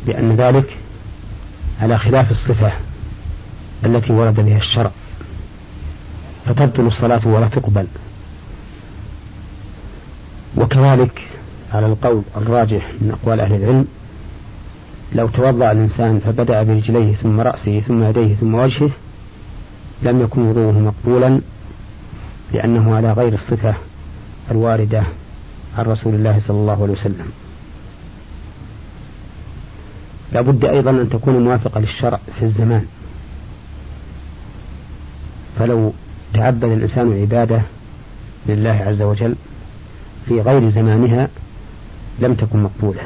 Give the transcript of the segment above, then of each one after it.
لأن ذلك على خلاف الصفة التي ورد بها الشرع، فتبطل الصلاة ولا تقبل. وكذلك على القول الراجح من أقوال أهل العلم، لو توضأ الإنسان فبدأ برجليه ثم رأسه ثم يديه ثم وجهه لم يكن وضوءه مقبولا، لأنه على غير الصفة الواردة عن رسول الله صلى الله عليه وسلم. لا بد أيضا أن تكون موافقة للشرع في الزمان، فلو تعبد الإنسان عبادة لله عز وجل في غير زمانها لم تكن مقبولة.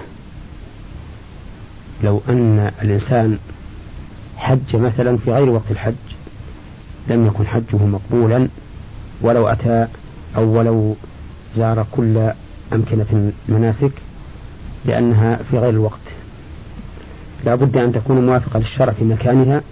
لو أن الإنسان حج مثلا في غير وقت الحج لم يكن حجه مقبولا، ولو أتى أو ولو زار كل أمكنة المناسك، لأنها في غير الوقت. لا بد أن تكون موافقة للشرع في مكانها،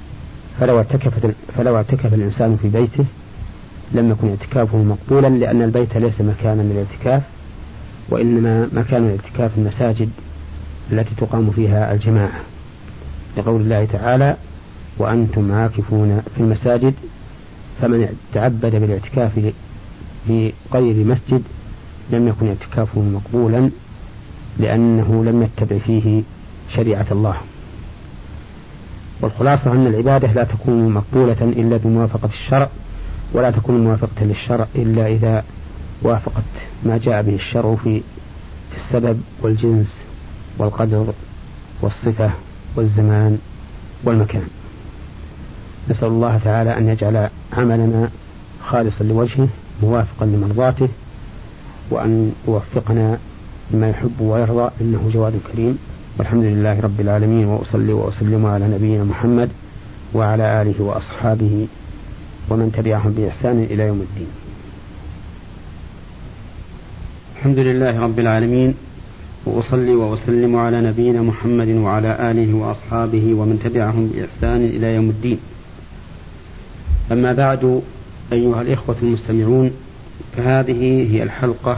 فلو اعتكف الإنسان في بيته لم يكن اعتكافه مقبولا، لأن البيت ليس مكانا للاعتكاف، وإنما مكان الاعتكاف المساجد التي تقام فيها الجماعة، لقول الله تعالى: وأنتم عاكفون في المساجد. فمن تعبد بالاعتكاف في غير مسجد لم يكن اعتكافه مقبولا، لأنه لم يتبع فيه شريعة الله. والخلاصة أن العبادة لا تكون مقبولة إلا بموافقة الشرع، ولا تكون موافقة للشرع إلا إذا وافقت ما جاء به الشرع في السبب والجنس والقدر والصفة والزمان والمكان. نسأل الله تعالى أن يجعل عملنا خالصا لوجهه موافقا لمرضاته، وأن يوفقنا لما يحب ويرضى، إنه جواد كريم. والحمد لله رب العالمين، وأصلي وأسلم على نبينا محمد وعلى آله وأصحابه ومن تبعهم بإحسان إلى يوم الدين. الحمد لله رب العالمين، وأصلي وأسلم على نبينا محمد وعلى آله وأصحابه ومن تبعهم بإحسان إلى يوم الدين. أما بعد، أيها الإخوة المستمعون، فهذه هي الحلقة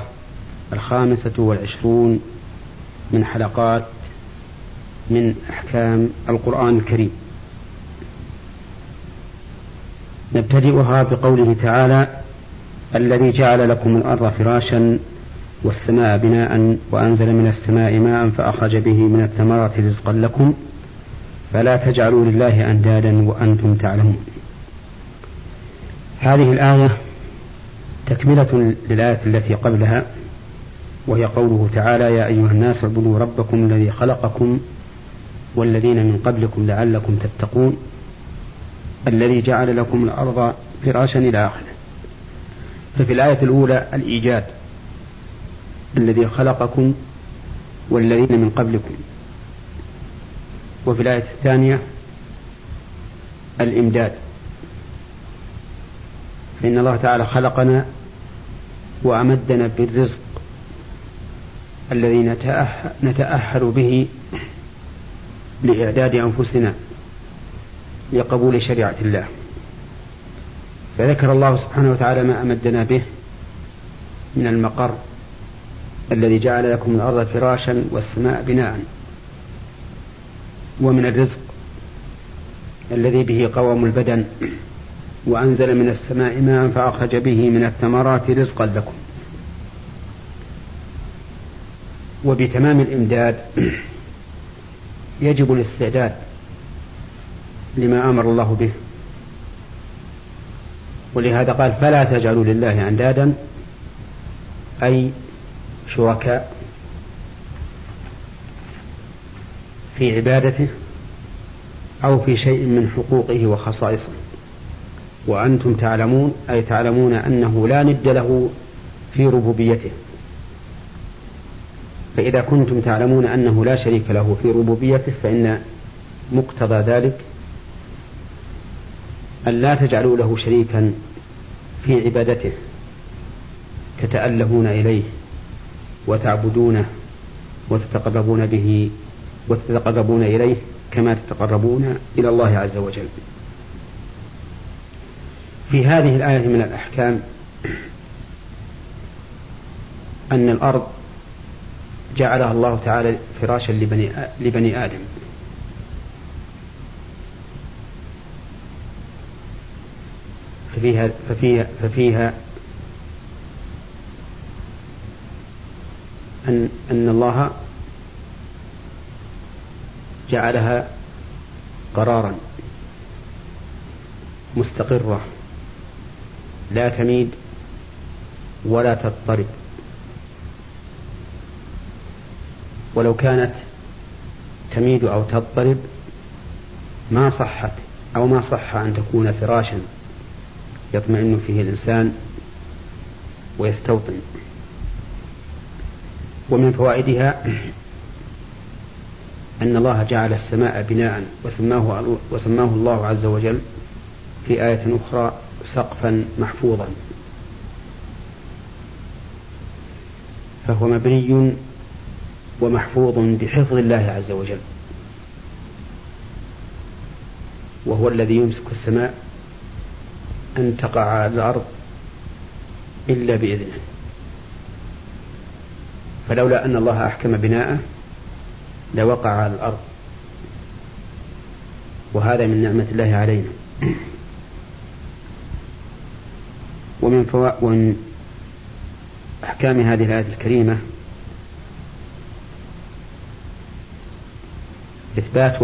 25 من حلقات من أحكام القرآن الكريم. نبتدئها بقوله تعالى: الذي جعل لكم الأرض فراشا والسماء بناء وأنزل من السماء ماء فأخرج به من الثمرات رزقا لكم فلا تجعلوا لله أندادا وأنتم تعلمون. هذه الآية تكملة للآية التي قبلها، وهي قوله تعالى: يا أيها الناس اعبدوا ربكم الذي خلقكم والذين من قبلكم لعلكم تتقون، الذي جعل لكم الأرض فراشا إلى آخره. ففي الآية الأولى الإيجاد، الذي خلقكم والذين من قبلكم، وفي الآية الثانية الإمداد، فإن الله تعالى خلقنا وأمدنا بالرزق الذي نتأهل به لإعداد أنفسنا لقبول شريعة الله. فذكر الله سبحانه وتعالى ما أمدنا به من المقر الذي جعل لكم الأرض فراشا والسماء بناء، ومن الرزق الذي به قوام البدن، وأنزل من السماء ماء فأخرج به من الثمرات رزقا لكم. وبتمام الإمداد يجب الاستعداد لما أمر الله به، ولهذا قال: فلا تجعلوا لله أندادا، أي شركاء في عبادته أو في شيء من حقوقه وخصائصه، وأنتم تعلمون، أي تعلمون أنه لا ند له في ربوبيته. فإذا كنتم تعلمون أنه لا شريك له في ربوبيته، فإن مقتضى ذلك أن لا تجعلوا له شريكا في عبادته تتألهون إليه وتعبدونه وتتقربون به وتتقربون إليه كما تتقربون إلى الله عز وجل. في هذه الآية من الأحكام أن الأرض جعلها الله تعالى فراشا لبني آدم، ففيها أن الله جعلها قرارا مستقرة لا تميد ولا تضطرب، ولو كانت تميد أو تضطرب ما صحت أو ما صح أن تكون فراشا يطمئن فيه الإنسان ويستوطن. ومن فوائدها أن الله جعل السماء بناء وسماه الله عز وجل في آية أخرى سقفا محفوظا، فهو مبني ومحفوظ بحفظ الله عز وجل، وهو الذي يمسك السماء أن تقع على الأرض إلا بإذنه، فلولا أن الله أحكم بناءه لوقع على الأرض، وهذا من نعمة الله علينا. ومن أحكام هذه الآية الكريمة إثبات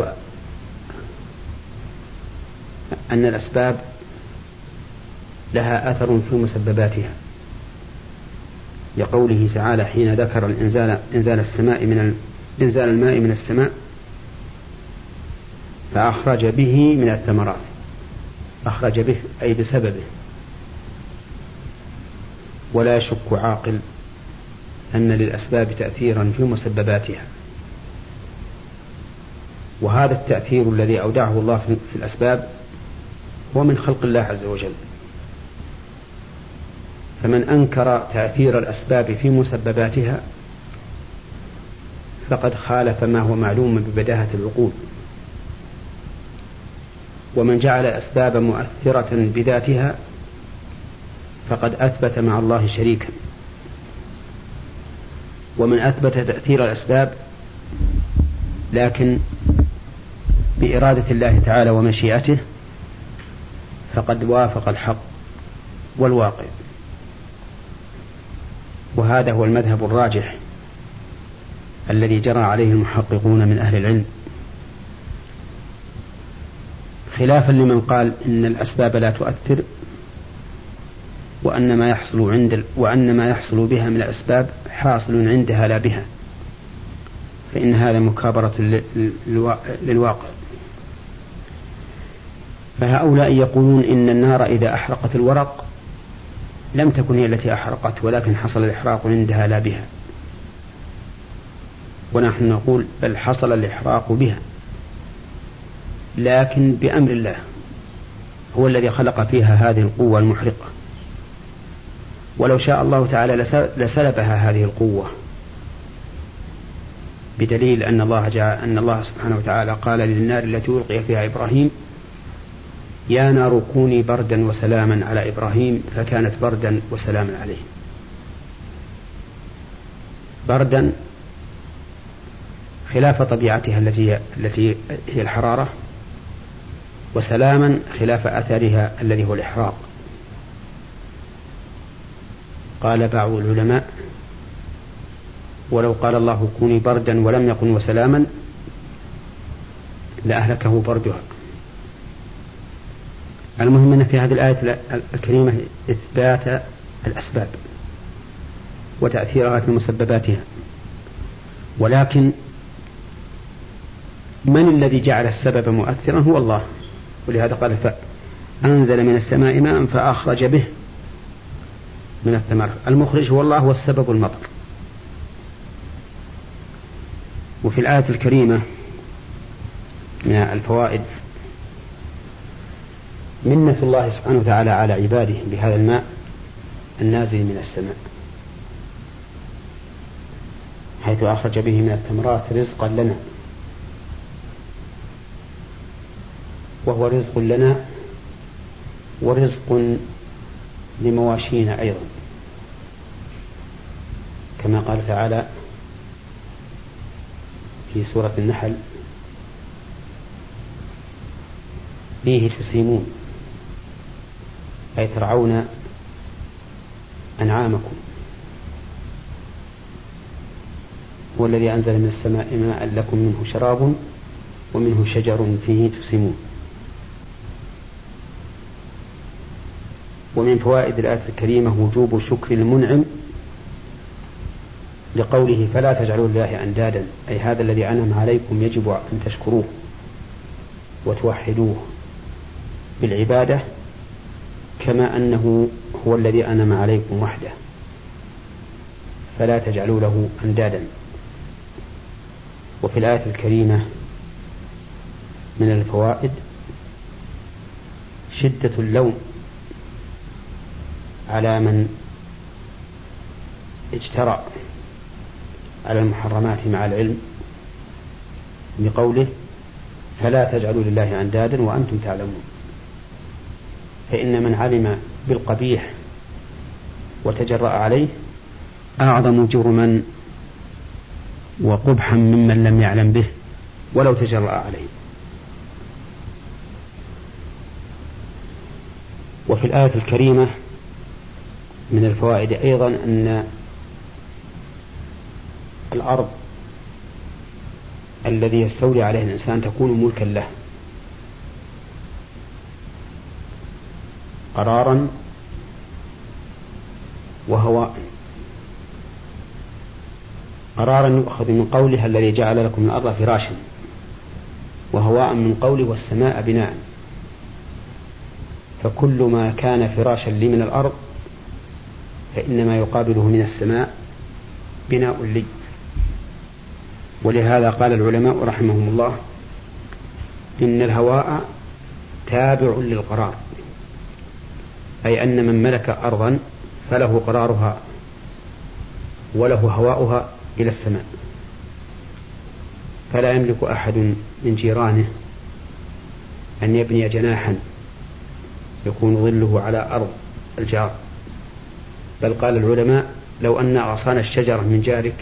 أن الأسباب لها أثر في مسبباتها، لقوله تعالى حين ذكر إنزال الماء من السماء فأخرج به من الثمرات، أخرج به أي بسببه، ولا يشك عاقل أن للأسباب تأثيرا في مسبباتها، وهذا التأثير الذي أودعه الله في الأسباب هو من خلق الله عز وجل، فمن أنكر تأثير الأسباب في مسبباتها فقد خالف ما هو معلوم ببداهة العقول، ومن جعل الأسباب مؤثرة بذاتها فقد أثبت مع الله شريكا، ومن أثبت تأثير الأسباب لكن بإرادة الله تعالى ومشيئته فقد وافق الحق والواقع، وهذا هو المذهب الراجح الذي جرى عليه المحققون من أهل العلم، خلافا لمن قال إن الأسباب لا تؤثر وأن ما يحصل بها من الأسباب حاصل عندها لا بها، فإن هذا مكابرة للواقع. فهؤلاء يقولون إن النار إذا أحرقت الورق لم تكن هي التي أحرقت، ولكن حصل الإحراق عندها لا بها، ونحن نقول بل حصل الإحراق بها لكن بأمر الله، هو الذي خلق فيها هذه القوة المحرقة، ولو شاء الله تعالى لسلبها هذه القوة، بدليل أن الله سبحانه وتعالى قال للنار التي ألقي فيها إبراهيم يا نار كوني بردا وسلاما على إبراهيم، فكانت بردا وسلاما عليه. بردا خلاف طبيعتها التي هي الحرارة، وسلاما خلاف أثرها الذي هو الإحراق. قال بعض العلماء ولو قال الله كوني بردا ولم يكن وسلاما لأهلكه بردها. المهم أن في هذه الآية الكريمة إثبات الأسباب وتأثيرها في مسبباتها، ولكن من الذي جعل السبب مؤثرا هو الله، ولهذا قال فأنزل من السماء ماء فأخرج به من الثمر. المخرج هو الله، والسبب المطر. وفي الآية الكريمة من الفوائد منة الله سبحانه وتعالى على عباده بهذا الماء النازل من السماء، حيث أخرج به من الثمرات رزقا لنا، وهو رزق لنا ورزق لمواشينا أيضا، كما قال تعالى في سورة النحل فيه تسيمون، أي ترعون أنعامكم. هو الذي أنزل من السماء ماء لكم منه شراب ومنه شجر فيه تسيمون. ومن فوائد الآية الكريمة وجوب شكر المنعم لقوله فلا تجعلوا لله أندادا، أي هذا الذي أنعم عليكم يجب أن تشكروه وتوحدوه بالعبادة كما أنه هو الذي أنعم عليكم وحده، فلا تجعلوا له أندادا. وفي الآية الكريمة من الفوائد شدة اللوم على من اجترأ على المحرمات مع العلم بقوله فلا تجعلوا لله أندادا وأنتم تعلمون، فإن من علم بالقبيح وتجرأ عليه أعظم جرما وقبحا ممن لم يعلم به ولو تجرأ عليه. وفي الآية الكريمة من الفوائد أيضا أن الأرض الذي يستولي عليه الإنسان تكون ملكا له قرارا وهواء. قرارا يؤخذ من قوله الذي جعل لكم الأرض فراشا، وهواء من قوله والسماء بناء، فكل ما كان فراشا لي من الأرض فإنما يقابله من السماء بناء لي. ولهذا قال العلماء رحمهم الله إن الهواء تابع للقرار، أي أن من ملك أرضا فله قرارها وله هواؤها إلى السماء، فلا يملك أحد من جيرانه أن يبني جناحا يكون ظله على أرض الجار، بل قال العلماء لو أن أغصان الشجرة من جارك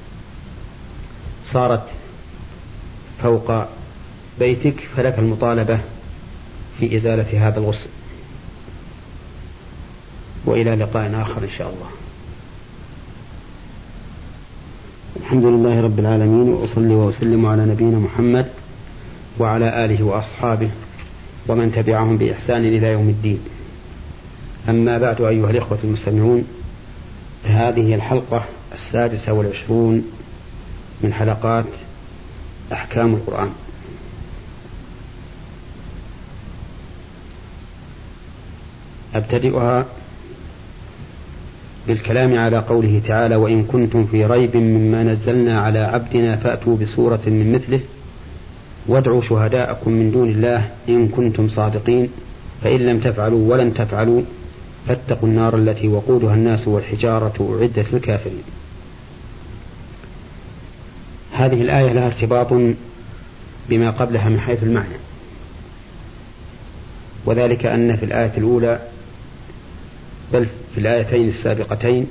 صارت فوق بيتك فلك المطالبة في إزالة هذا الغصن. وإلى لقاء آخر إن شاء الله. الحمد لله رب العالمين، وأصلي وأسلم على نبينا محمد وعلى آله وأصحابه ومن تبعهم بإحسان إلى يوم الدين. أما بعد أيها الإخوة المستمعون، هذه الحلقة 26 من حلقات أحكام القرآن. أبتدئها بالكلام على قوله تعالى وإن كنتم في ريب مما نزلنا على عبدنا فأتوا بسورة من مثله وادعوا شهداءكم من دون الله إن كنتم صادقين فإن لم تفعلوا ولن تفعلوا فاتقوا النار التي وقودها الناس والحجارة أعدت للكافرين. هذه الآية لها ارتباط بما قبلها من حيث المعنى، وذلك أن في الآية الأولى بل في الآيتين السابقتين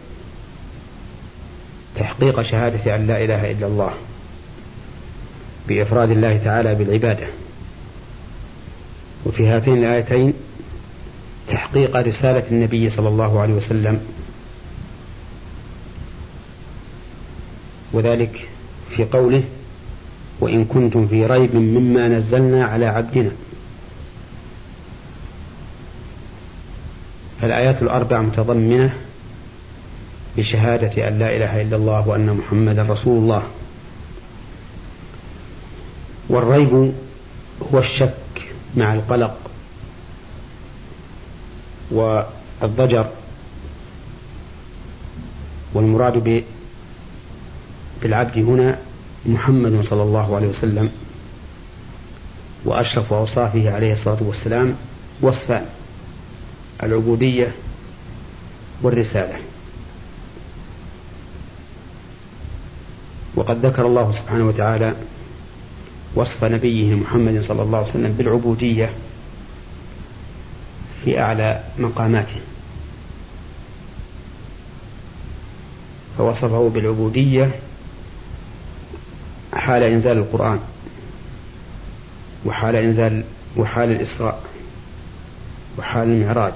تحقيق شهادة أن لا إله إلا الله بإفراد الله تعالى بالعبادة، وفي هاتين الآيتين تحقيق رسالة النبي صلى الله عليه وسلم، وذلك في قوله وإن كنتم في ريب مما نزلنا على عبدنا. فالآيات الأربع متضمنة بشهادة أن لا إله إلا الله وأن محمدا رسول الله. والريب هو الشك مع القلق والضجر، والمراد بالعبد هنا محمد صلى الله عليه وسلم، وأشرف أوصافه عليه الصلاة والسلام وصفان: العبودية والرسالة. وقد ذكر الله سبحانه وتعالى وصف نبيه محمد صلى الله عليه وسلم بالعبودية في أعلى مقاماته، فوصفه بالعبودية حال إنزال القرآن وحال الإسراء وحال المعراج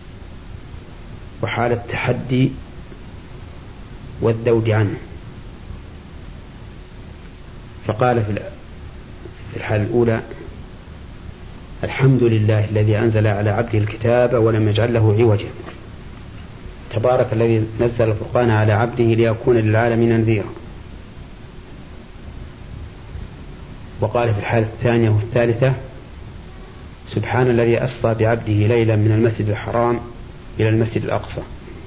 وحال التحدي والذود عنه. فقال في الحالة الأولى: الحمد لله الذي أنزل على عبده الكتاب ولم يجعل له عوجا، تبارك الذي نزل الفرقان على عبده ليكون للعالمين نذيرا. وقال في الحالة الثانية والثالثة: سبحان الذي أسرى بعبده ليلا من المسجد الحرام إلى المسجد الأقصى.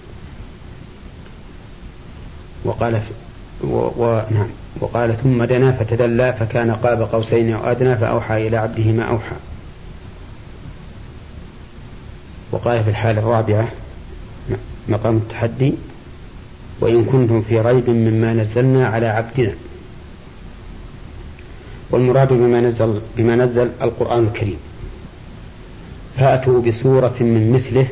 وقال ثم دنا فتدلى فكان قاب قوسين أو أدنى فأوحى إلى عبده ما أوحى. وقال في الحالة الرابعة مقام التحدي: وإن كنتم في ريب مما نزلنا على عبدنا. والمراد بما نزل القرآن الكريم، فأتوا بسورة من مثله،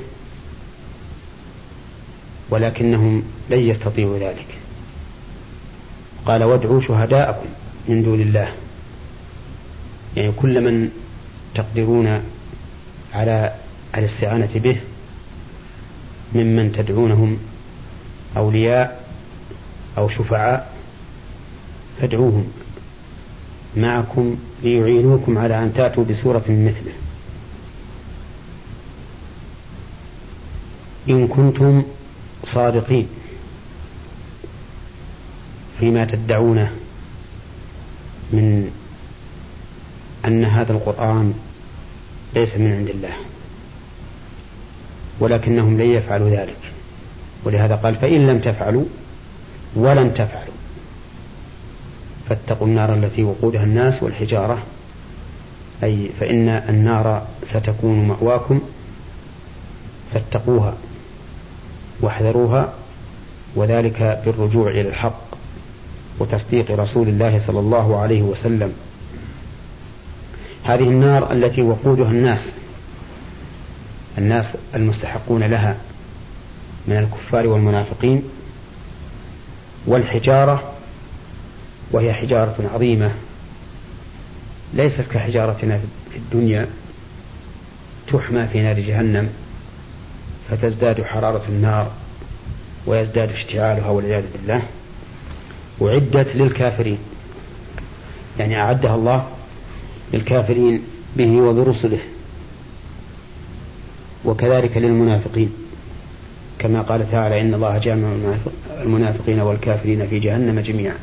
ولكنهم لن يستطيعوا ذلك. قال: وادعوا شهداءكم من دون الله، يعني كل من تقدرون على الاستعانة به ممن تدعونهم أولياء أو شفعاء فادعوهم معكم ليعينوكم على أن تأتوا بسورة من مثله إن كنتم صادقين فيما تدعونه من أن هذا القرآن ليس من عند الله، ولكنهم لن يفعلوا ذلك. ولهذا قال: فإن لم تفعلوا ولن تفعلوا فاتقوا النار التي وقودها الناس والحجارة، أي فإن النار ستكون مأواكم فاتقوها واحذروها، وذلك بالرجوع إلى الحق وتصديق رسول الله صلى الله عليه وسلم. هذه النار التي وقودها الناس المستحقون لها من الكفار والمنافقين، والحجارة وهي حجارة عظيمة ليست كحجارتنا في الدنيا تحمى في نار جهنم فتزداد حرارة النار ويزداد اشتعالها والعياذ بالله، وعدت للكافرين، يعني أعدها الله للكافرين به وبرسله، وكذلك للمنافقين كما قال تعالى: إن الله جامع المنافقين والكافرين في جهنم جميعا.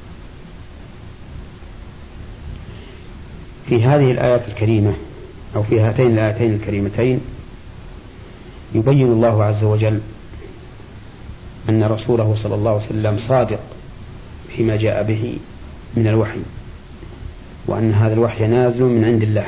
في هذه الآيات الكريمة أو في هاتين الآيتين الكريمتين يبين الله عز وجل أن رسوله صلى الله عليه وسلم صادق فيما جاء به من الوحي، وأن هذا الوحي نازل من عند الله.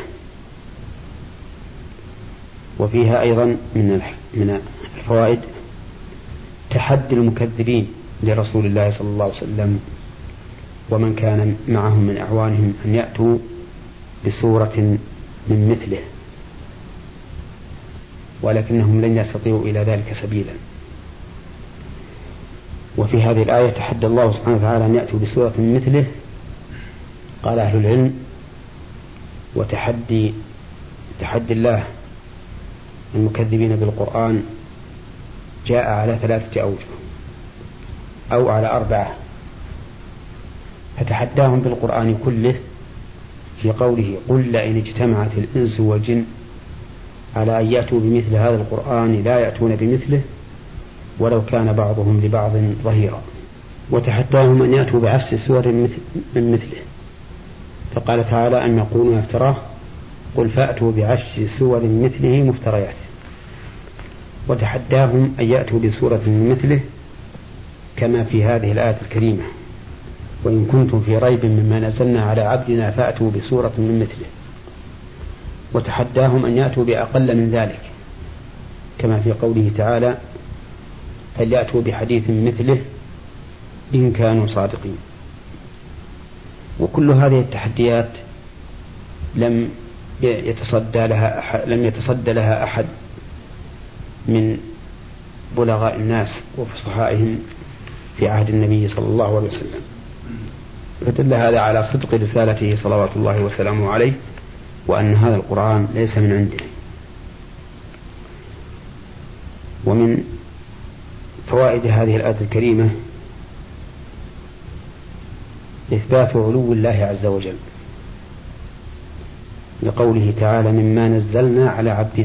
وفيها أيضا من الفوائد تحدي المكذبين لرسول الله صلى الله عليه وسلم ومن كان معهم من أعوانهم أن يأتوا بسورة من مثله، ولكنهم لن يستطيعوا إلى ذلك سبيلا. وفي هذه الآية تحدى الله سبحانه وتعالى أن يأتوا بسورة من مثله. قال أهل العلم: وتحدي الله المكذبين بالقرآن جاء على 3 أوجه أو على 4. فتحداهم بالقرآن كله في قوله: قل لئن اجتمعت الإنس والجن على أن يأتوا بمثل هذا القرآن لا يأتون بمثله ولو كان بعضهم لبعض ظهيرا. وتحداهم أن يأتوا بعفس سور من مثله، فقال تعالى: أن يقولون افتراه قل فأتوا بعشر سور مثله مفتريات. وتحداهم أن يأتوا بسورة من مثله كما في هذه الآية الكريمة: وإن كنتم في ريب مما نزلنا على عبدنا فأتوا بسورة من مثله. وتحداهم أن يأتوا بأقل من ذلك كما في قوله تعالى: فليأتوا بحديث مثله إن كانوا صادقين. وكل هذه التحديات لم يتصدى لها أحد من بلغاء الناس وفصحائهم في عهد النبي صلى الله عليه وسلم. فدل هذا على صدق رسالته صلوات الله وسلامه عليه، وأن هذا القرآن ليس من عنده. ومن فوائد هذه الآية الكريمة إثبات علو الله عز وجل، لقوله تعالى: مما نزلنا على عبدنا.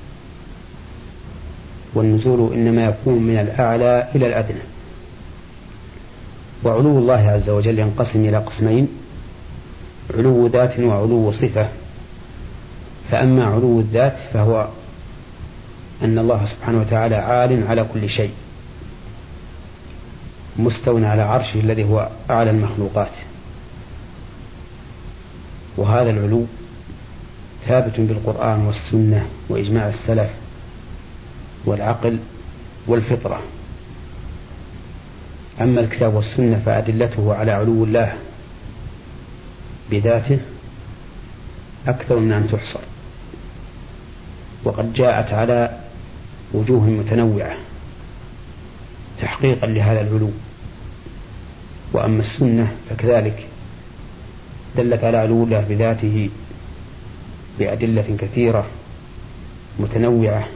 والنزول إنما يكون من الأعلى إلى الأدنى. وعلو الله عز وجل ينقسم إلى قسمين: علو ذات وعلو صفة. فأما علو الذات فهو أن الله سبحانه وتعالى عال على كل شيء، مستوٍ على عرشه الذي هو أعلى المخلوقات. وهذا العلو ثابت بالقرآن والسنة وإجماع السلف والعقل والفطرة. أما الكتاب والسنة فأدلته على علو الله بذاته أكثر من أن تحصر، وقد جاءت على وجوه متنوعة تحقيقا لهذا العلو. وأما السنة فكذلك دلت على علو الله بذاته بأدلة كثيرة متنوعة،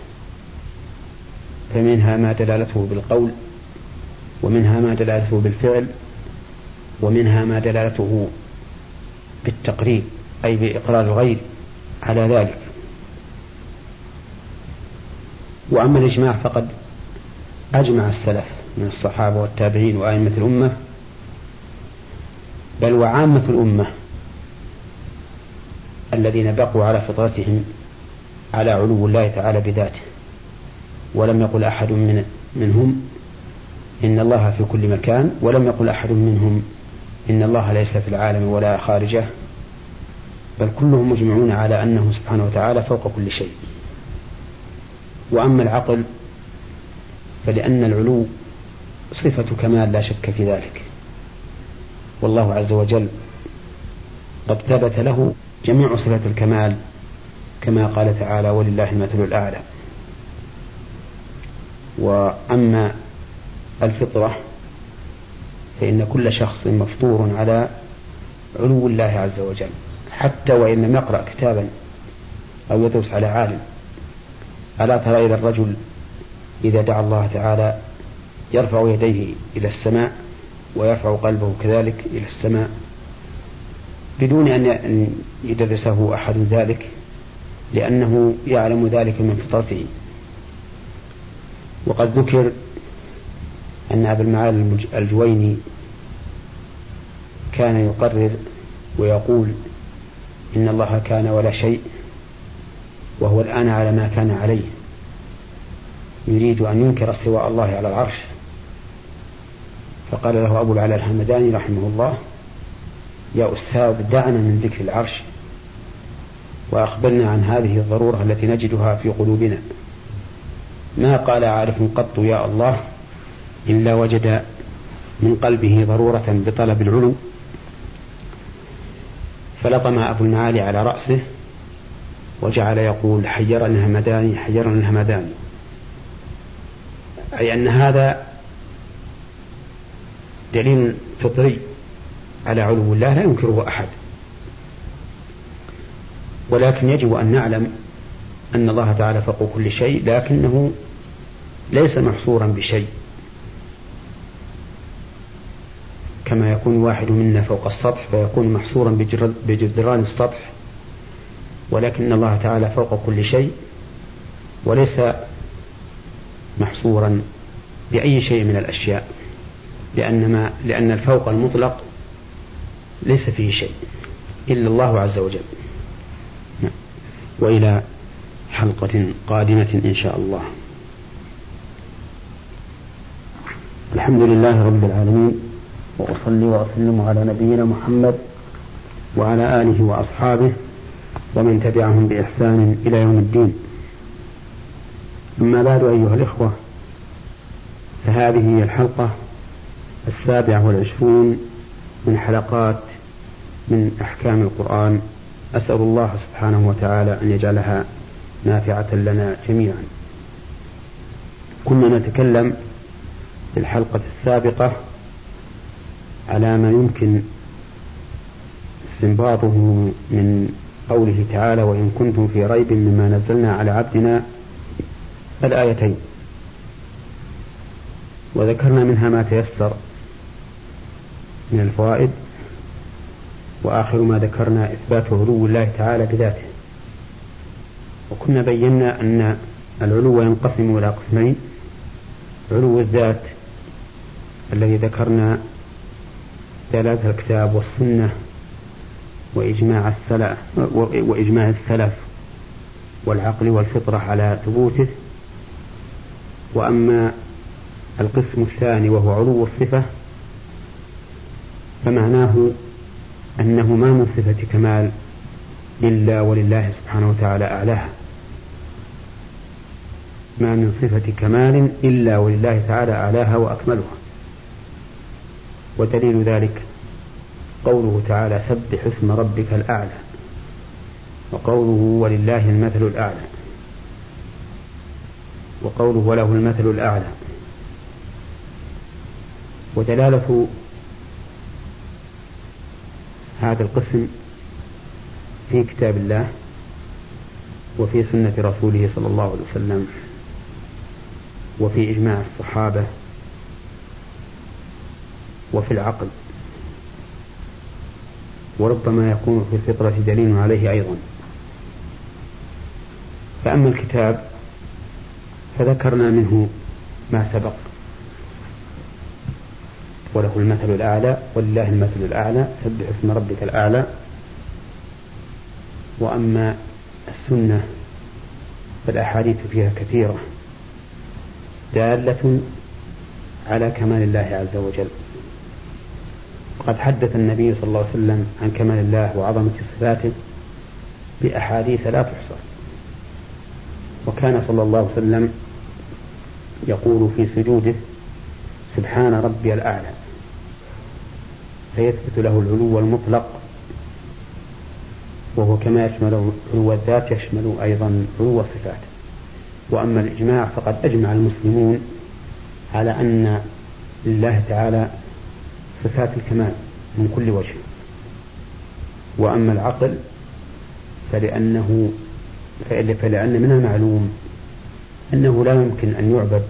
فمنها ما دلالته بالقول، ومنها ما دلالته بالفعل، ومنها ما دلالته بالتقرير أي بإقرار الغير على ذلك. وأما الإجماع فقد أجمع السلف من الصحابة والتابعين وأئمة الأمة، بل وعامة الأمة الذين بقوا على فطرتهم على علو الله تعالى بذاته، ولم يقل أحد منهم إن الله في كل مكان، ولم يقل أحد منهم إن الله ليس في العالم ولا خارجه، بل كلهم مجمعون على أنه سبحانه وتعالى فوق كل شيء. وأما العقل فلأن العلو صفة كمال لا شك في ذلك، والله عز وجل قد ثبت له جميع صفة الكمال كما قال تعالى: ولله المثل الأعلى. وأما الفطرة فإن كل شخص مفطور على علو الله عز وجل، حتى وإن لم يقرأ كتابا أو يدرس على عالم. ألا ترى إلى الرجل إذا دعا الله تعالى يرفع يديه إلى السماء ويرفع قلبه كذلك إلى السماء بدون أن يدرسه أحد ذلك، لأنه يعلم ذلك من فطرته. وقد ذكر أن أبا المعالي الجويني كان يقرر ويقول إن الله كان ولا شيء، وهو الآن على ما كان عليه، يريد أن ينكر استواء الله على العرش. فقال له أبو العلاء الهمداني رحمه الله: يا أستاذ دعنا من ذكر العرش وأخبرنا عن هذه الضرورة التي نجدها في قلوبنا. ما قال عارف قط يا الله إلا وجد من قلبه ضرورة بطلب العلو. فلطم أبو المعالي على رأسه وجعل يقول: حيرنا الهمداني، حيرنا الهمداني، أي أن هذا دليل فطري على علو الله لا ينكره أحد. ولكن يجب أن نعلم أن الله تعالى فوق كل شيء، لكنه ليس محصورا بشيء، كما يكون واحد منا فوق السطح فيكون محصورا بجدران السطح، ولكن الله تعالى فوق كل شيء وليس محصورا بأي شيء من الأشياء، لأن الفوق المطلق ليس فيه شيء إلا الله عز وجل. وإلى حلقة قادمة إن شاء الله. الحمد لله رب العالمين، وأصلي وأسلم على نبينا محمد وعلى آله وأصحابه ومن تبعهم بإحسان إلى يوم الدين. أما بعد أيها الإخوة، فهذه هي الحلقة 27 من حلقات من أحكام القرآن. أسأل الله سبحانه وتعالى أن يجعلها نافعة لنا جميعا. كنا نتكلم في الحلقة السابقة على ما يمكن استنباطه من قوله تعالى وإن كنتم في ريب مما نزلنا على عبدنا الآيتين، وذكرنا منها ما تيسر من الفوائد، وآخر ما ذكرنا إثبات علو الله تعالى بذاته. وكنا بينا أن العلو ينقسم إلى قسمين: علو الذات الذي ذكرنا دلالة الكتاب والسنة وإجماع السلف والعقل والفطرة على ثبوته. وأما القسم الثاني وهو علو الصفة فمعناه أنه ما من صفة كمال إلا ولله سبحانه وتعالى أعلاها، ما من صفة كمال إلا ولله تعالى أعلاها وأكملها. ودليل ذلك قوله تعالى سبح اسم ربك الأعلى، وقوله ولله المثل الأعلى، وقوله وله المثل الأعلى. ودلالة هذا القسم في كتاب الله وفي سنة رسوله صلى الله عليه وسلم وفي إجماع الصحابة وفي العقل، وربما يكون في الفطرة دليل عليه أيضا. فأما الكتاب فذكرنا منه ما سبق: وله المثل الأعلى، ولله المثل الأعلى، سبح اسم ربك الأعلى. وأما السنة فالأحاديث فيها كثيرة دالة على كمال الله عز وجل. قد حدث النبي صلى الله عليه وسلم عن كمال الله وعظمة صفاته بأحاديث لا تحصى، وكان صلى الله عليه وسلم يقول في سجوده سبحان ربي الأعلى، فيثبت له العلو المطلق، وهو كما يشمل علو الذات يشمل أيضا علو الصفات. وأما الإجماع فقد أجمع المسلمون على أن لله تعالى صفات الكمال من كل وجه. وأما العقل فلأن من المعلوم أنه لا يمكن أن يعبد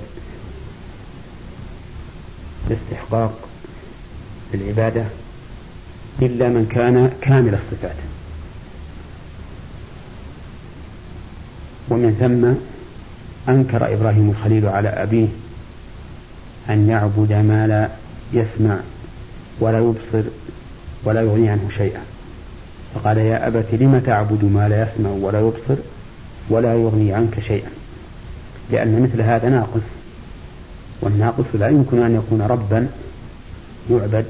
باستحقاق العبادة إلا من كان كامل الصفات. ومن ثم أنكر إبراهيم الخليل على أبيه أن يعبد ما لا يسمع ولا يبصر ولا يغني عنه شيئا، فقال يا أبت لم تعبد ما لا يسمع ولا يبصر ولا يغني عنك شيئا، لأن مثل هذا ناقص، والناقص لا يمكن أن يكون ربا يعبد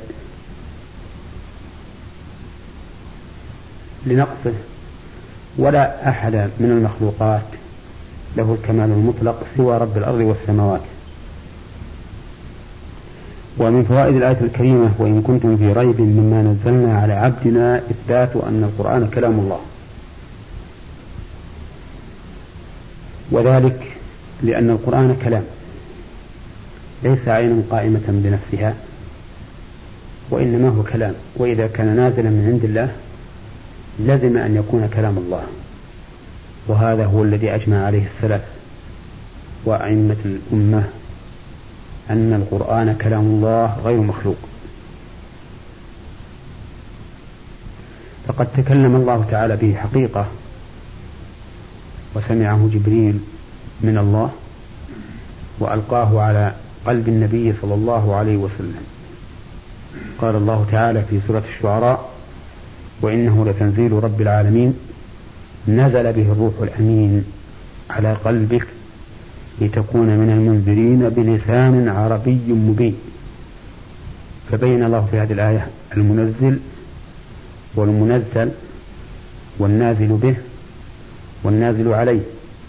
لنقصه، ولا أحد من المخلوقات له الكمال المطلق سوى رب الأرض والسماوات. ومن فوائد الآية الكريمة وإن كنتم في ريب مما نزلنا على عبدنا إثبات أن القرآن كلام الله، وذلك لأن القرآن كلام ليس عينا قائمة بنفسها، وإنما هو كلام، وإذا كان نازلا من عند الله لازم أن يكون كلام الله. وهذا هو الذي أجمع عليه السلف وأئمة الأمة أن القرآن كلام الله غير مخلوق. فقد تكلم الله تعالى به حقيقة، وسمعه جبريل من الله وألقاه على قلب النبي صلى الله عليه وسلم. قال الله تعالى في سورة الشعراء وإنه لتنزيل رب العالمين نزل به الروح الأمين على قلبك لتكون من المنذرين بلسان عربي مبين. فبين الله في هذه الآية المنزل والمنزل والنازل به والنازل عليه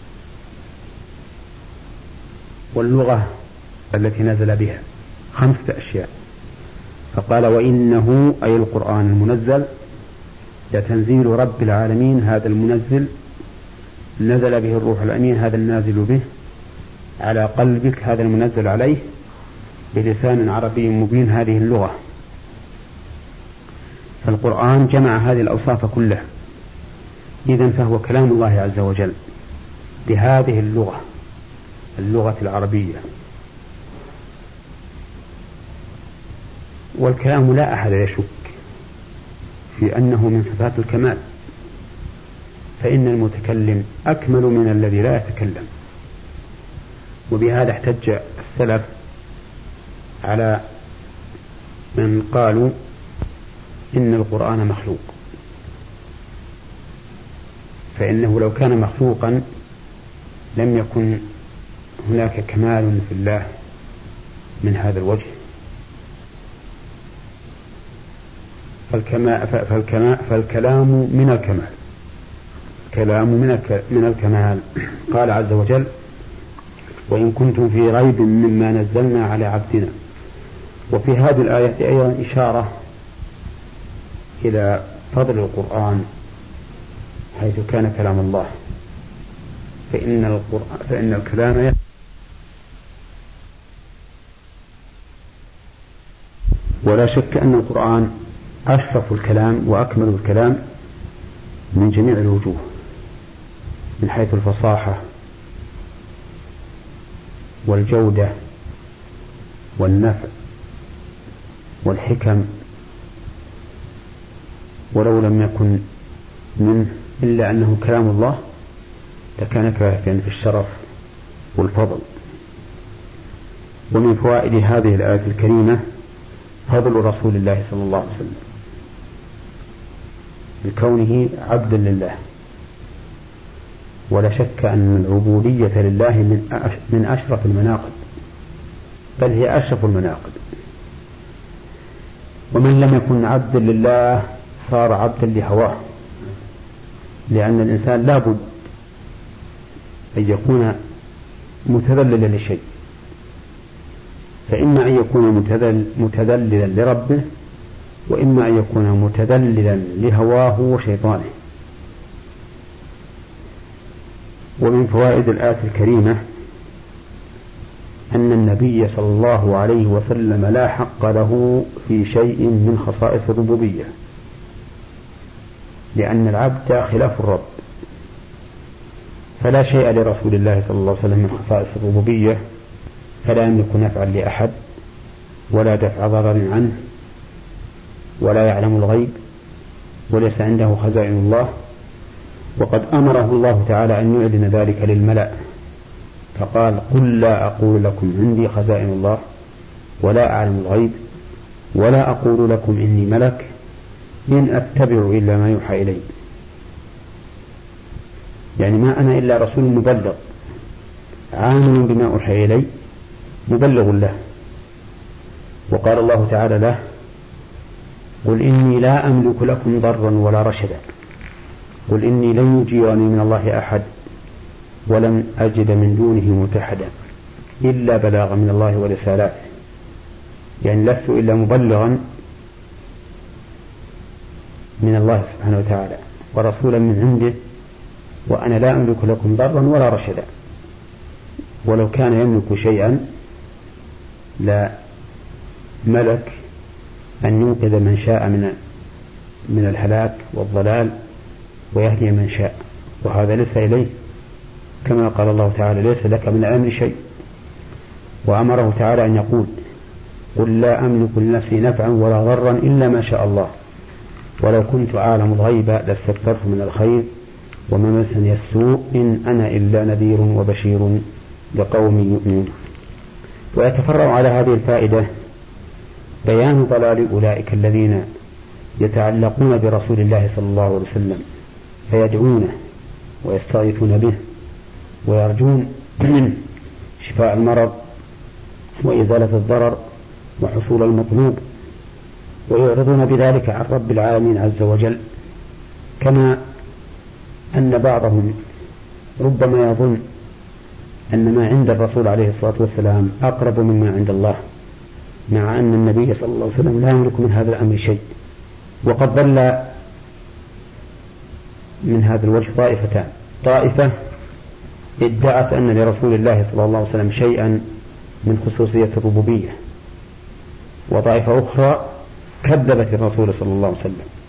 واللغة التي نزل بها، 5 أشياء. فقال وإنه أي القرآن المنزل لتنزيل رب العالمين، هذا المنزل نزل به الروح الأمين، هذا النازل به على قلبك، هذا المنزل عليه بلسان عربي مبين، هذه اللغة. فالقرآن جمع هذه الأوصاف كلها، إذن فهو كلام الله عز وجل بهذه اللغة العربية. والكلام لا أحد يشك في أنه من صفات الكمال، فإن المتكلم أكمل من الذي لا يتكلم. وبهذا احتج السلف على من قالوا إن القرآن مخلوق، فإنه لو كان مخلوقا لم يكن هناك كمال في الله من هذا الوجه. فالكلام من الكمال، كلام من الكمال. قال عز وجل: وإن كنتم في ريب مما نزلنا على عبدنا. وفي هذه الآية أيضا إشارة إلى فضل القرآن حيث كان كلام الله، فإن الكلام ولا شك أن القرآن أشرف الكلام وأكمل الكلام من جميع الوجوه، من حيث الفصاحة والجودة والنفع والحكم، ولو لم يكن منه إلا أنه كلام الله لكان كافيا في الشرف والفضل. ومن فوائد هذه الآية الكريمة فضل رسول الله صلى الله عليه وسلم بكونه عبدا لله. ولا شك أن العبودية لله من أشرف المناقب، بل هي أشرف المناقب. ومن لم يكن عبدا لله صار عبدا لهواه، لأن الإنسان لا بد أن يكون متذللا لشيء، فإما أن يكون متذللا لربه، وإما أن يكون متذللا لهواه وشيطانه. ومن فوائد الآية الكريمة أن النبي صلى الله عليه وسلم لا حق له في شيء من خصائص الربوبية، لأن العبد خلاف الرب، فلا شيء لرسول الله صلى الله عليه وسلم من خصائص الربوبية، فلا يملك نفعا لأحد ولا دفع ضرر عنه ولا يعلم الغيب وليس عنده خزائن الله. وقد أمره الله تعالى أن يعلن ذلك للملأ، فقال: قل لا أقول لكم عندي خزائن الله ولا أعلم الغيب ولا أقول لكم إني ملك إن أتبع إلا ما يوحى إلي. يعني ما أنا إلا رسول مبلغ عامل بما أوحي إلي مبلغ له. وقال الله تعالى له: قل إني لا أملك لكم ضرا ولا رشدا، قل إني لن يجيرني من الله أحد ولن أجد من دونه ملتحدا إلا بلاغا من الله ورسالاته. يعني لست إلا مبلغا من الله سبحانه وتعالى ورسولا من عنده، وأنا لا أملك لكم ضرا ولا رشدا. ولو كان يملك شيئا لا ملك أن ينقذ من شاء من الهلاك والضلال ويهدي من شاء، وهذا ليس إليه، كما قال الله تعالى: ليس لك من الأمر شيء. وأمره تعالى أن يقول: قل لا أملك لنفسي نفعا ولا ضرا إلا ما شاء الله ولو كنت أعلم الغيب لاستكثرت من الخير وما مسني السوء إن أنا إلا نذير وبشير لقوم يؤمنون. ويتفرع على هذه الفائدة بيان ضلال أولئك الذين يتعلقون برسول الله صلى الله عليه وسلم فيدعونه ويستغيثون به ويرجون منه شفاء المرض وإزالة الضرر وحصول المطلوب، ويعرضون بذلك عن رب العالمين عز وجل، كما أن بعضهم ربما يظن أن ما عند الرسول عليه الصلاة والسلام أقرب مما عند الله، مع أن النبي صلى الله عليه وسلم لا يملك من هذا الأمر شيء. وقد ضل من هذا الوجه طائفتان: طائفة ادعت أن لرسول الله صلى الله عليه وسلم شيئا من خصوصية الربوبية، وطائفة أخرى كذبت الرسول صلى الله عليه وسلم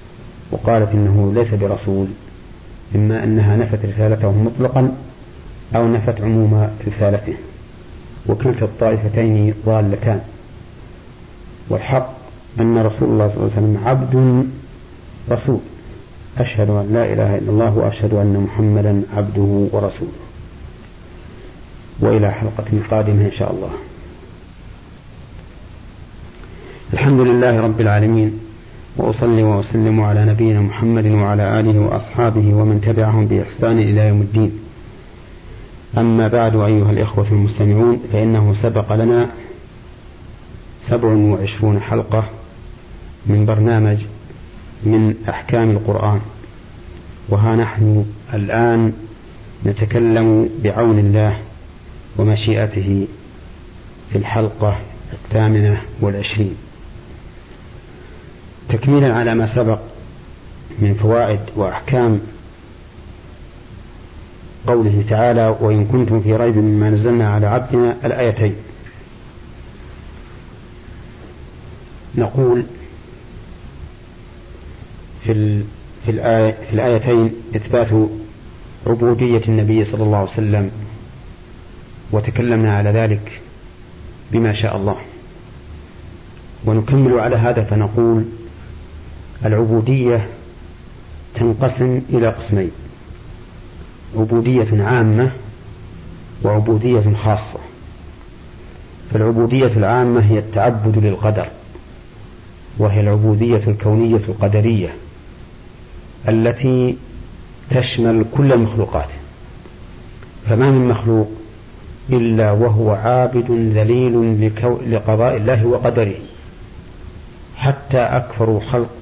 وقالت إنه ليس برسول، إما أنها نفت رسالته مطلقا أو نفت عموم رسالته، وكلتا الطائفتين ضالتان. والحق أن رسول الله صلى الله عليه وسلم عبد رسول. أشهد أن لا إله إلا الله وأشهد أن محمدا عبده ورسوله. وإلى حلقة قادمة إن شاء الله. الحمد لله رب العالمين، وأصلي وأسلم على نبينا محمد وعلى آله وأصحابه ومن تبعهم بإحسان إلى يوم الدين. أما بعد، أيها الإخوة المستمعون، فإنه سبق لنا 27 حلقة من برنامج من أحكام القرآن، وها نحن الآن نتكلم بعون الله ومشيئته في الحلقة 28 تكميلا على ما سبق من فوائد وأحكام قوله تعالى: وإن كنتم في ريب مما نزلنا على عبدنا، الآيتين. نقول في الآيتين إثبات عبودية النبي صلى الله عليه وسلم، وتكلمنا على ذلك بما شاء الله. ونكمل على هذا فنقول: العبودية تنقسم إلى قسمين: عبودية عامة وعبودية خاصة. فالعبودية العامة هي التعبد للقدر، وهي العبودية الكونية القدرية التي تشمل كل المخلوقات، فما من مخلوق إلا وهو عابد ذليل لقضاء الله وقدره، حتى أكثر خلق،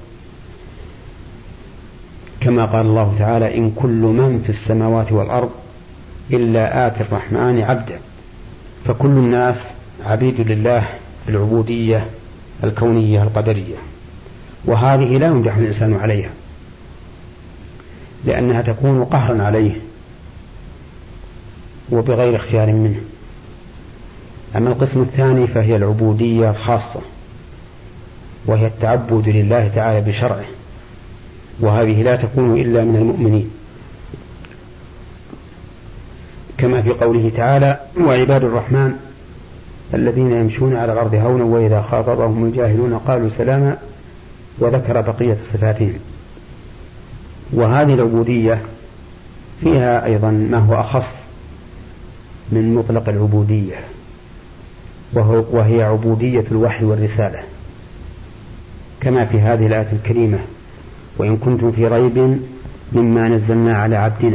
كما قال الله تعالى: إن كل من في السماوات والأرض إلا آتي الرحمن عبدا. فكل الناس عبيد لله في العبودية الكونية القدرية، وهذه لا ينجح الإنسان عليها، لأنها تكون قهرا عليه وبغير اختيار منه. أما القسم الثاني فهي العبودية الخاصة، وهي التعبد لله تعالى بشرعه، وهذه لا تكون إلا من المؤمنين، كما في قوله تعالى: وعباد الرحمن الذين يمشون على الأرض هونا وإذا خاطبهم الجاهلون قالوا سلاما، وذكر بقية صفاتهم. وهذه العبودية فيها أيضا ما هو أخف من مطلق العبودية، وهي عبودية الوحي والرسالة، كما في هذه الآية الكريمة: وإن كنتم في ريب مما نزلنا على عبدنا.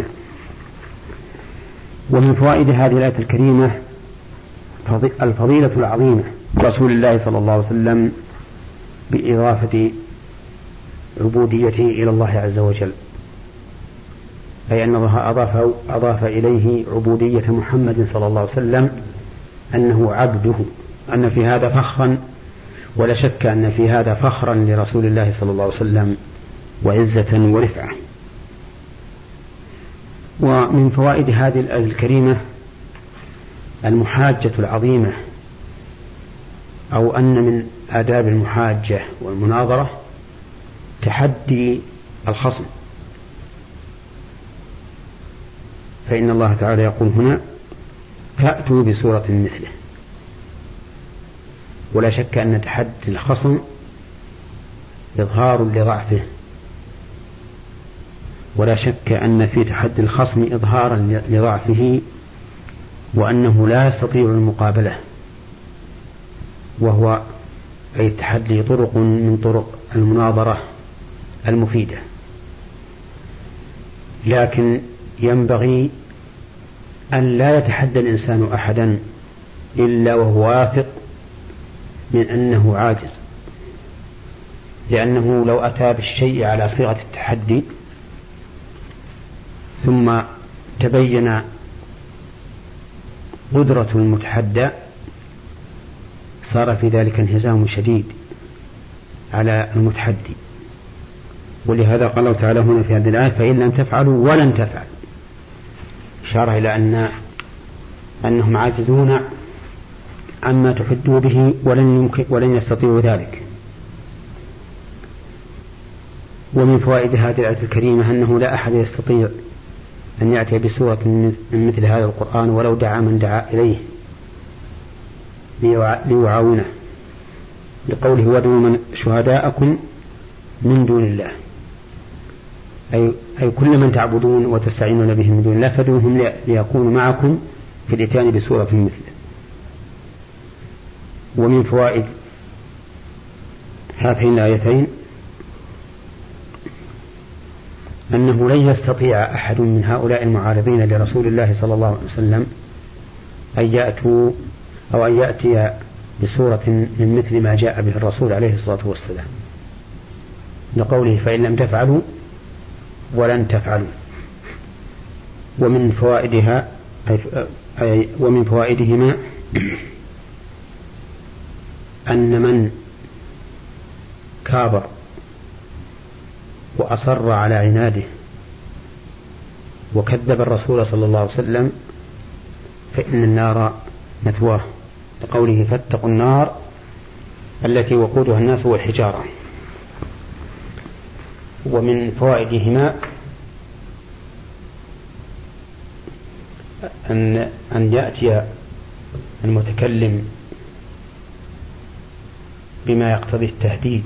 ومن فوائد هذه الآية الكريمة الفضيلة العظيمة رسول الله صلى الله عليه وسلم بإضافة عبوديته إلى الله عز وجل، أي أن الله أضاف إليه عبودية محمد صلى الله عليه وسلم، أنه عبده، أن في هذا فخرا، ولا شك أن في هذا فخرا لرسول الله صلى الله عليه وسلم وعزة ورفعة. ومن فوائد هذه الآية الكريمة المحاجة العظيمة، أو أن من آداب المحاجة والمناظرة تحدي الخصم، فإن الله تعالى يقول هنا: فأتوا بسورة مثله. ولا شك أن تحدي الخصم إظهار لضعفه، ولا شك أن في تحدي الخصم إظهارا لضعفه، وأنه لا يستطيع المقابلة، وهو أي التحدي طرق من طرق المناظرة المفيدة. لكن ينبغي أن لا يتحدى الإنسان أحدا إلا وهو واثق من أنه عاجز، لأنه لو أتى بالشيء على صيغة التحدي ثم تبين قدرة المتحدى صار في ذلك انهزام شديد على المتحدي. ولهذا قال الله تعالى هنا في هذه الآية: فإن لم تفعلوا ولن تفعل، إشارة إلى أنهم عاجزون عما تحدوا به ولن يستطيعوا ذلك. ومن فوائد هذه الآية الكريمة أنه لا أحد يستطيع أن يأتي بسورة من مثل هذا القرآن ولو دعا من دعا إليه ليعاونه، لقوله وادعوا من شهداءكم من دون الله، أي كل من تعبدون وتستعينون به من دون الله فادعوهم ليكونوا معكم في الإتيان بسورة مثله. ومن فوائد هاتين الآيتين أنه لن يستطيع أحد من هؤلاء المعارضين لرسول الله صلى الله عليه وسلم أن يأتي بسورة من مثل ما جاء به الرسول عليه الصلاة والسلام، لقوله فإن لم تفعلوا ولن تفعلوا. ومن فوائدهما أن من كابر وأصر على عناده وكذب الرسول صلى الله عليه وسلم فإن النار مثواه، لقوله فاتقوا النار التي وقودها الناس والحجارة. ومن فوائدهما أن يأتي المتكلم بما يقتضي التهديد،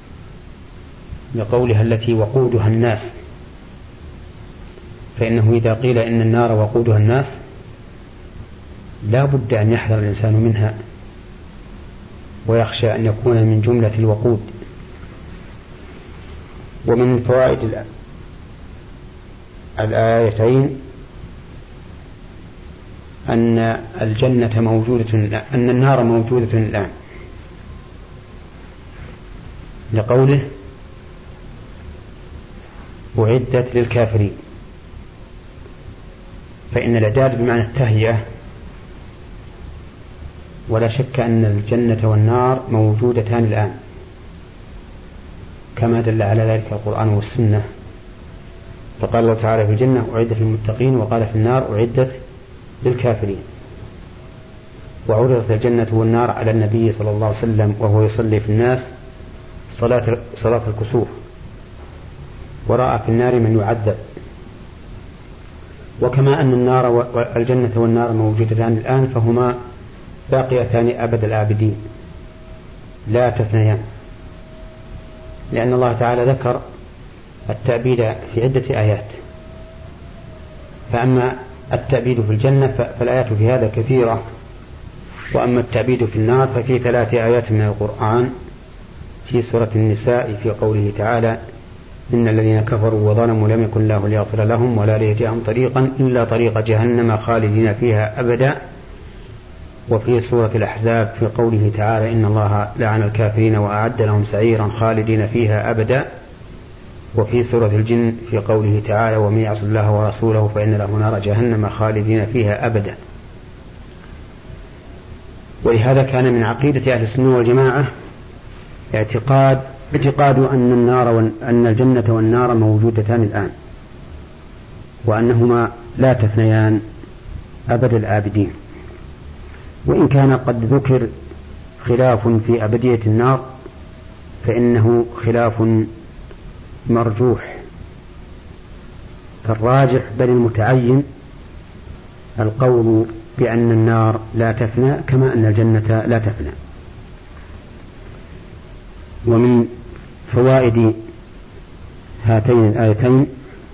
لقولها التي وقودها الناس، فإنه إذا قيل إن النار وقودها الناس لا بد أن يحذر الإنسان منها ويخشى أن يكون من جملة الوقود. ومن فوائد الآيتين أن الجنة موجودة، أن النار موجودة الآن، لقوله أعدت للكافرين، فإن الإعداد بمعنى التهيئة، ولا شك أن الجنة والنار موجودتان الآن كما دل على ذلك القرآن والسنة، فقال الله تعالى في الجنة أعدت للمتقين، وقال في النار أعدت للكافرين. وعرضت الجنة والنار على النبي صلى الله عليه وسلم وهو يصلي في الناس صلاة الكسوف، ورأى في النار من يعذب. وكما أن النار والجنة والنار موجودتان الآن فهما باقيتان أبد الآبدين لا تثنيان، لأن الله تعالى ذكر التأبيد في عدة آيات، فأما التأبيد في الجنة فالآيات في هذا كثيرة، وأما التأبيد في النار ففي 3 آيات من القرآن في سورة النساء في قوله تعالى إن الذين كفروا وظلموا لم يكن الله ليغفر لهم ولا ليهديهم طريقا إلا طريق جهنم خالدين فيها أبدا. وفي سورة الأحزاب في قوله تعالى إن الله لعن الكافرين وأعد لهم سعيرا خالدين فيها أبدا. وفي سورة الجن في قوله تعالى ومن يعص الله ورسوله فإن له نار جهنم خالدين فيها أبدا. ولهذا كان من عقيدة أهل السنة والجماعة اعتقاد أن الجنة والنار موجودتان الآن، وأنهما لا تثنيان أبد الآبدين. وإن كان قد ذكر خلاف في أبدية النار فإنه خلاف مرجوح، فالراجح بل المتعين القول بأن النار لا تفنى كما أن الجنة لا تفنى. ومن فوائد هاتين الآيتين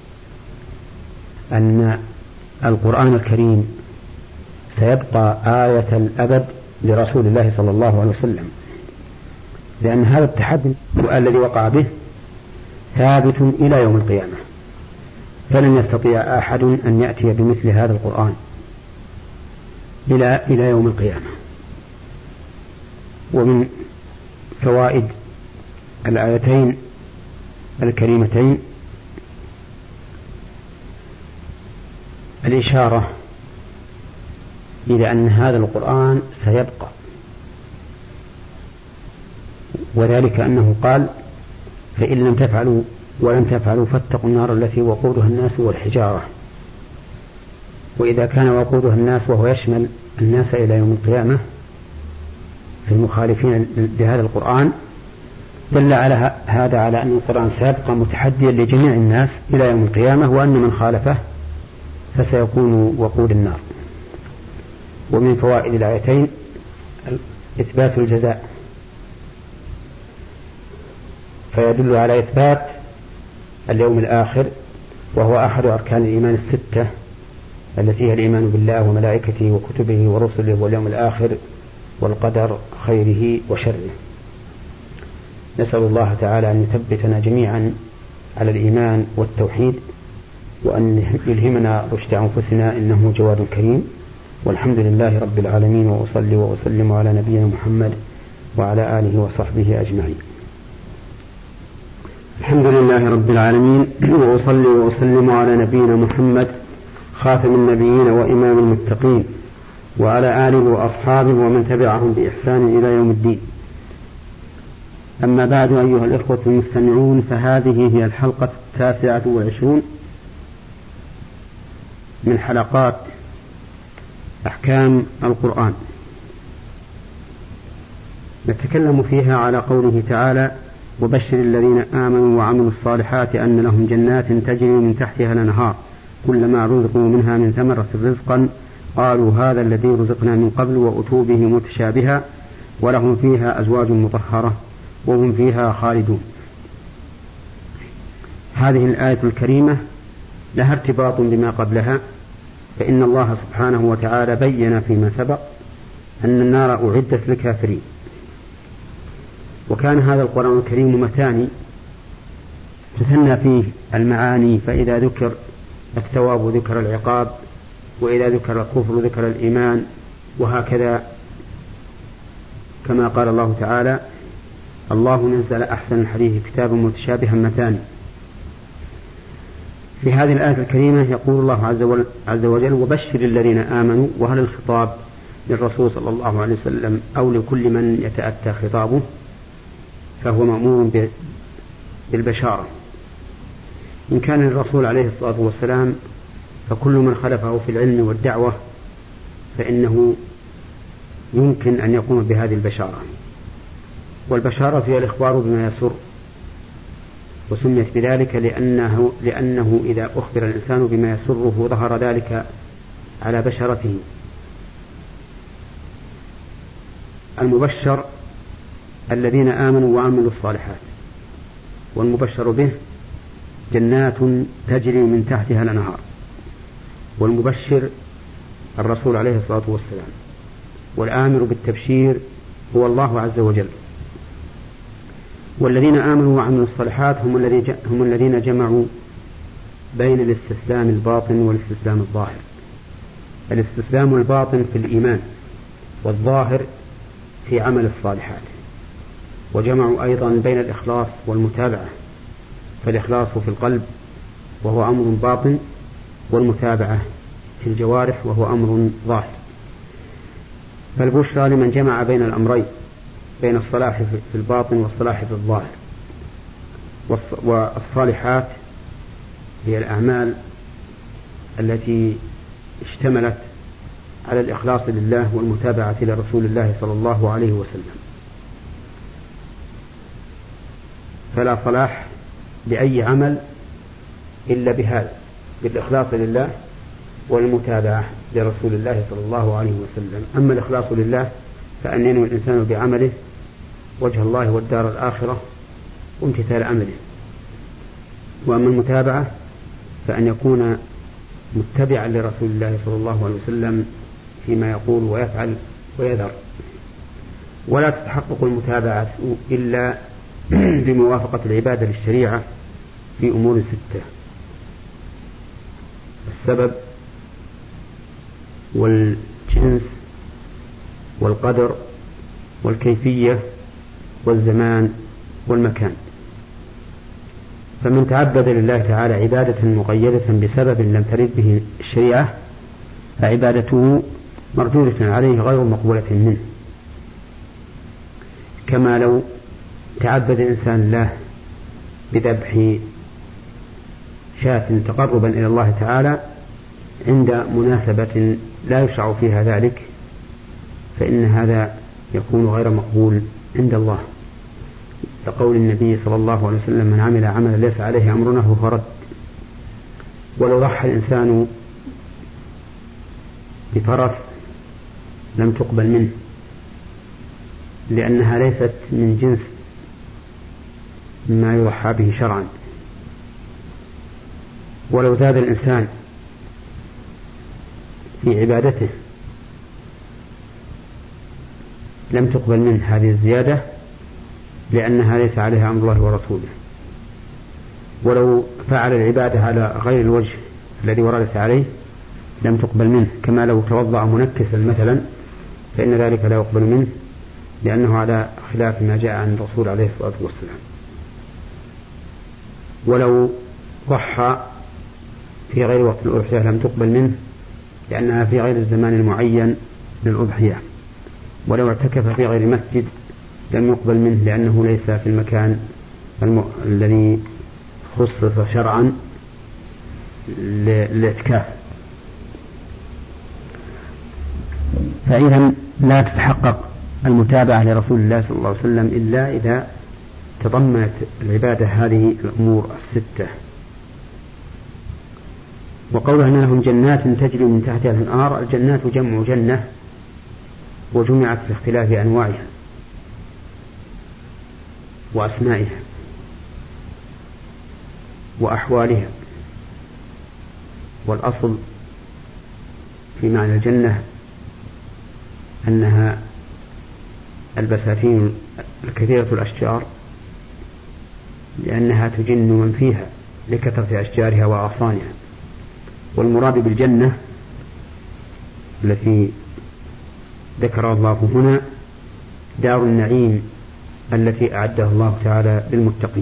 أن القرآن الكريم سيبقى آية الأبد لرسول الله صلى الله عليه وسلم، لأن هذا التحدي الذي وقع به ثابت إلى يوم القيامة، فلن يستطيع أحد أن يأتي بمثل هذا القرآن إلى يوم القيامة. ومن فوائد الآيتين الكريمتين الإشارة إلى أن هذا القرآن سيبقى، وذلك أنه قال فإن لم تفعلوا ولن تفعلوا فاتقوا النار التي وقودها الناس والحجارة. وإذا كان وقودها الناس وهو يشمل الناس إلى يوم القيامة في المخالفين لهذا القرآن، دل على هذا على أن القرآن سيبقى متحديا لجميع الناس إلى يوم القيامة، وأن من خالفه فسيكون وقود النار. ومن فوائد الآيتين إثبات الجزاء، فيدل على إثبات اليوم الآخر، وهو أحد أركان الإيمان الستة التي هي الإيمان بالله وملائكته وكتبه ورسله واليوم الآخر والقدر خيره وشره. نسأل الله تعالى أن يثبتنا جميعا على الإيمان والتوحيد، وأن يلهمنا رشد أنفسنا، إنه جواد كريم. والحمد لله رب العالمين، وأصلي وأسلم على نبينا محمد وعلى آله وصحبه أجمعين. الحمد لله رب العالمين، وأصلي وأسلم على نبينا محمد خاتم النبيين وإمام المتقين، وعلى آله وأصحابه ومن تبعهم بإحسان إلى يوم الدين. أما بعد، أيها الإخوة المستمعون، فهذه هي الحلقة 29 من حلقات أحكام القرآن، نتكلم فيها على قوله تعالى: وبشر الذين آمنوا وعملوا الصالحات أن لهم جنات تجري من تحتها الأنهار كلما رزقوا منها من ثمرة رزقا قالوا هذا الذي رزقنا من قبل وأتوا به متشابها ولهم فيها أزواج مطهرة وهم فيها خالدون. هذه الآية الكريمة لها ارتباط بما قبلها، فإن الله سبحانه وتعالى بين فيما سبق أن النار أعدت للكافرين، وكان هذا القرآن الكريم مثاني تثنى فيه المعاني، فإذا ذكر الثواب ذكر العقاب، وإذا ذكر الكفر ذكر الإيمان، وهكذا كما قال الله تعالى: الله نزل أحسن الحديث كتابا متشابها مثاني. في هذه الآية الكريمة يقول الله عز وجل: وبشر الذين آمنوا. وهل الخطاب للرسول صلى الله عليه وسلم أو لكل من يتأتى خطابه؟ فهو مأمور بالبشارة. إن كان للرسول عليه الصلاة والسلام فكل من خلفه في العلم والدعوة فإنه يمكن أن يقوم بهذه البشارة. والبشارة هي الإخبار بما يسر، وسميت بذلك لأنه إذا أخبر الإنسان بما يسره ظهر ذلك على بشرته. المبشر الذين آمنوا وعملوا الصالحات، والمبشر به جنات تجري من تحتها الأنهار، والمبشر الرسول عليه الصلاة والسلام، والآمر بالتبشير هو الله عز وجل. والذين آمنوا وعملوا الصالحات هم الذين جمعوا بين الاستسلام الباطن والاستسلام الظاهر. الاستسلام الباطن في الإيمان، والظاهر في عمل الصالحات. وجمعوا أيضا بين الإخلاص والمتابعة، فالإخلاص في القلب وهو أمر باطن، والمتابعة في الجوارح وهو أمر ظاهر. فالبشرى لمن جمع بين الأمرين، بين الصلاح في الباطن والصلاح في الظاهر. والصالحات هي الأعمال التي اشتملت على الإخلاص لله والمتابعة لرسول الله صلى الله عليه وسلم. فلا صلاح لأي عمل إلا بهذا، بالإخلاص لله والمتابعة لرسول الله صلى الله عليه وسلم. أما الإخلاص لله فأن ينوي الإنسان بعمله وجه الله والدار الآخرة وامتثال أمره. وأما المتابعة فأن يكون متبعا لرسول الله صلى الله عليه وسلم فيما يقول ويفعل ويذر. ولا تتحقق المتابعة إلا بموافقة العبادة للشريعة في أمور 6: السبب والجنس والقدر والكيفية والزمان والمكان. فمن تعبد لله تعالى عبادة مقيدة بسبب لم ترد به الشريعة فعبادته مردودة عليه غير مقبولة منه، كما لو تعبد الإنسان الله بذبح شاة تقربا إلى الله تعالى عند مناسبة لا يشرع فيها ذلك، فإن هذا يكون غير مقبول عند الله. لقول النبي صلى الله عليه وسلم: من عمل عملا ليس عليه أمرنا فهو رد. ولو ضحى الإنسان بفرس لم تقبل منه، لأنها ليست من جنس ما يضحى به شرعا. ولو زاد الإنسان في عبادته لم تقبل منه هذه الزيادة، لأنها ليس عليها أمر الله ورسوله. ولو فعل العبادة على غير الوجه الذي وردت عليه لم تقبل منه، كما لو توضأ منكسا مثلا فإن ذلك لا يقبل منه، لأنه على خلاف ما جاء عن الرسول عليه الصلاة والسلام. ولو ضحى في غير وقت الأضحية لم تقبل منه، لأنها في غير الزمان المعين للأضحية. ولو اعتكف في غير مسجد لم يقبل منه، لأنه ليس في المكان الذي خصص شرعا للاعتكاف. فإذا لا تتحقق المتابعة لرسول الله صلى الله عليه وسلم إلا إذا تضمنت العبادة هذه الأمور الستة. وقولها أن لهم جنات تجري من تحتها الأنهار، الجنات جمع جنة، وجمعت باختلاف أنواعها وأسمائها وأحوالها. والأصل في معنى الجنة أنها البساتين الكثيرة الأشجار، لأنها تجن من فيها لكثرة أشجارها وأغصانها. والمراد بالجنة التي ذكر الله هنا دار النعيم التي أعدها الله تعالى للمتقين.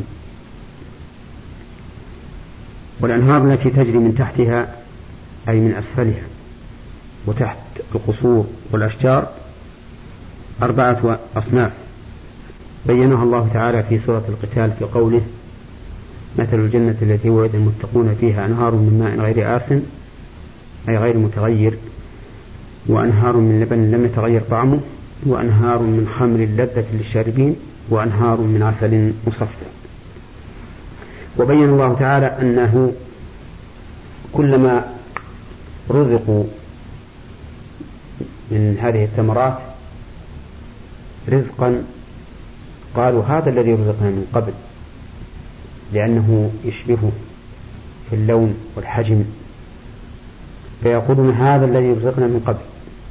والأنهار التي تجري من تحتها أي من أسفلها وتحت القصور والأشجار 4 أصناف بينها الله تعالى في سورة القتال في قوله: مثل الجنة التي وعد المتقون فيها أنهار من ماء غير آسن أي غير متغير، وأنهار من لبن لم يتغير طعمه، وأنهار من خمر لذة للشاربين، وأنهار من عسل مصفى. وبين الله تعالى أنه كلما رزقوا من هذه الثمرات رزقا قالوا هذا الذي رزقنا من قبل، لأنه يشبهه في اللون والحجم، فيقولون هذا الذي رزقنا من قبل،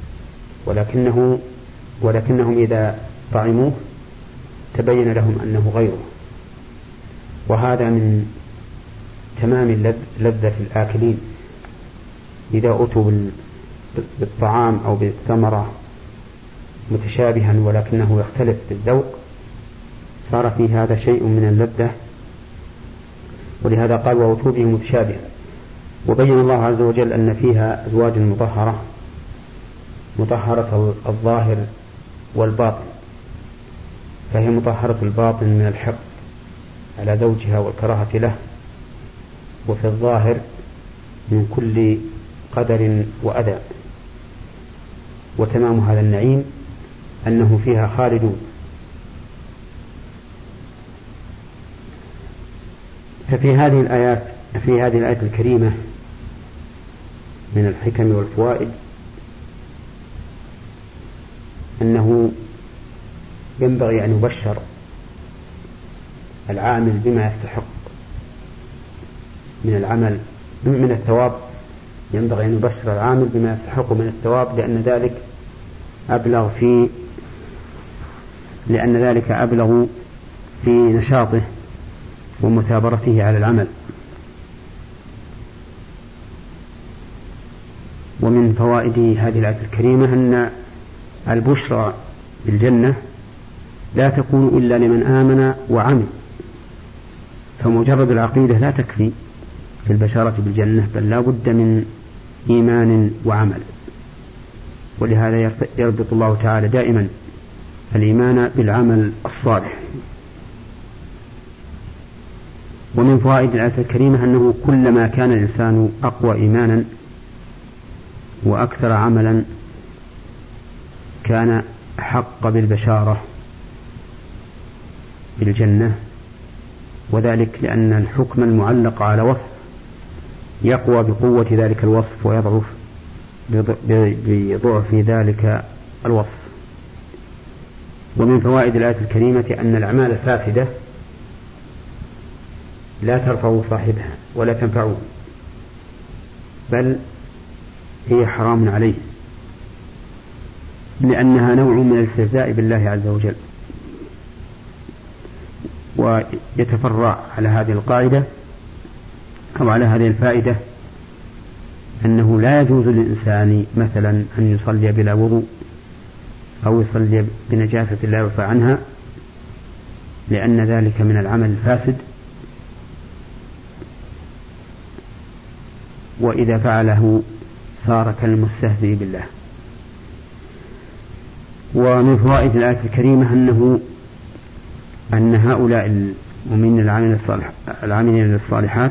ولكنهم إذا طعموه تبين لهم أنه غيره. وهذا من تمام لذة الآكلين، إذا أتوا بالطعام أو بالثمرة متشابها ولكنه يختلف بالذوق صار في هذا شيء من اللذة، ولهذا قال: وأتوا به متشابها. وبين الله عز وجل أن فيها أزواج مطهرة الظاهر والباطن، فهي مطهرة الباطن من الحقد على زوجها والكراهة له، وفي الظاهر من كل قدر وأذى. وتمام هذا النعيم أنه فيها خالدون. ففي هذه الآية الكريمة من الحكم والفوائد أنه ينبغي أن يبشر العامل بما يستحق من العمل من الثواب، ينبغي أن يبشر العامل بما يستحق من الثواب، لأن ذلك أبلغ في نشاطه ومثابرته على العمل. ومن فوائد هذه الآية الكريمة أن البشرى بالجنة لا تكون إلا لمن آمن وعمل، فمجرد العقيدة لا تكفي في البشارة بالجنة، بل لا بد من إيمان وعمل. ولهذا يربط الله تعالى دائما الإيمان بالعمل الصالح. ومن فوائد الآية الكريمة أنه كلما كان الإنسان أقوى إيمانا وأكثر عملا كان أحق بالبشارة بالجنة، وذلك لأن الحكم المعلق على وصف يقوى بقوة ذلك الوصف ويضعف بضعف ذلك الوصف. ومن فوائد الآية الكريمة أن الأعمال الفاسدة لا ترفع صاحبها ولا تنفعه، بل هي حرام عليه، لأنها نوع من الاستهزاء بالله عز وجل. ويتفرع على هذه القاعدة أو على هذه الفائدة أنه لا يجوز للإنسان مثلا أن يصلي بلا وضوء أو يصلي بنجاسة لا يعفى عنها، لأن ذلك من العمل الفاسد، وإذا فعله صار كالمستهزئ بالله. ومن فوائد الآية الكريمة أن هؤلاء المؤمنين العاملين للصالحات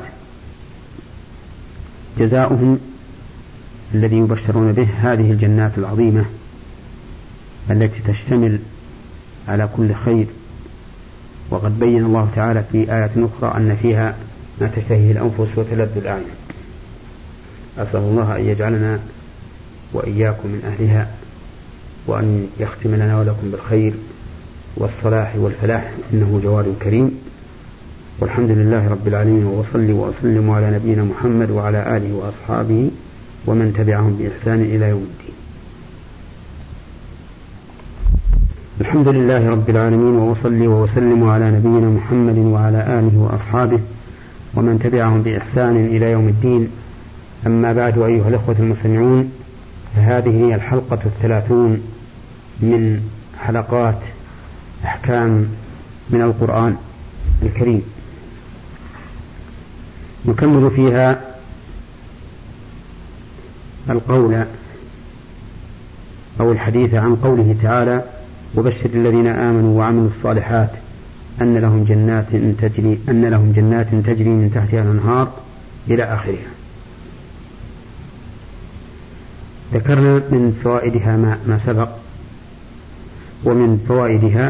جزاؤهم الذي يبشرون به هذه الجنات العظيمة التي تشتمل على كل خير. وقد بين الله تعالى في آية أخرى أن فيها ما تشتهيه الأنفس وتلذ الأعين. أسأل الله أن يجعلنا وإياكم من أهلها، وأن يختم لنا ولكم بالخير والصلاح والفلاح، إنه جواد كريم. والحمد لله رب العالمين، وأصلي وأسلم على نبينا محمد وعلى آله وأصحابه ومن تبعهم بإحسان إلى يوم الدين. الحمد لله رب العالمين، وأصلي وأسلم على نبينا محمد وعلى آله وأصحابه ومن تبعهم بإحسان إلى يوم الدين. أما بعد، أيها الأخوة المستمعون، فهذه هي الحلقة 30 من حلقات أحكام من القرآن الكريم، نكمل فيها القول أو الحديث عن قوله تعالى: وبشر الذين آمنوا وعملوا الصالحات أن لهم جنات تجري من تحتها الأنهار إلى آخرها. ذكرنا من فوائدها ما سبق، ومن فوائدها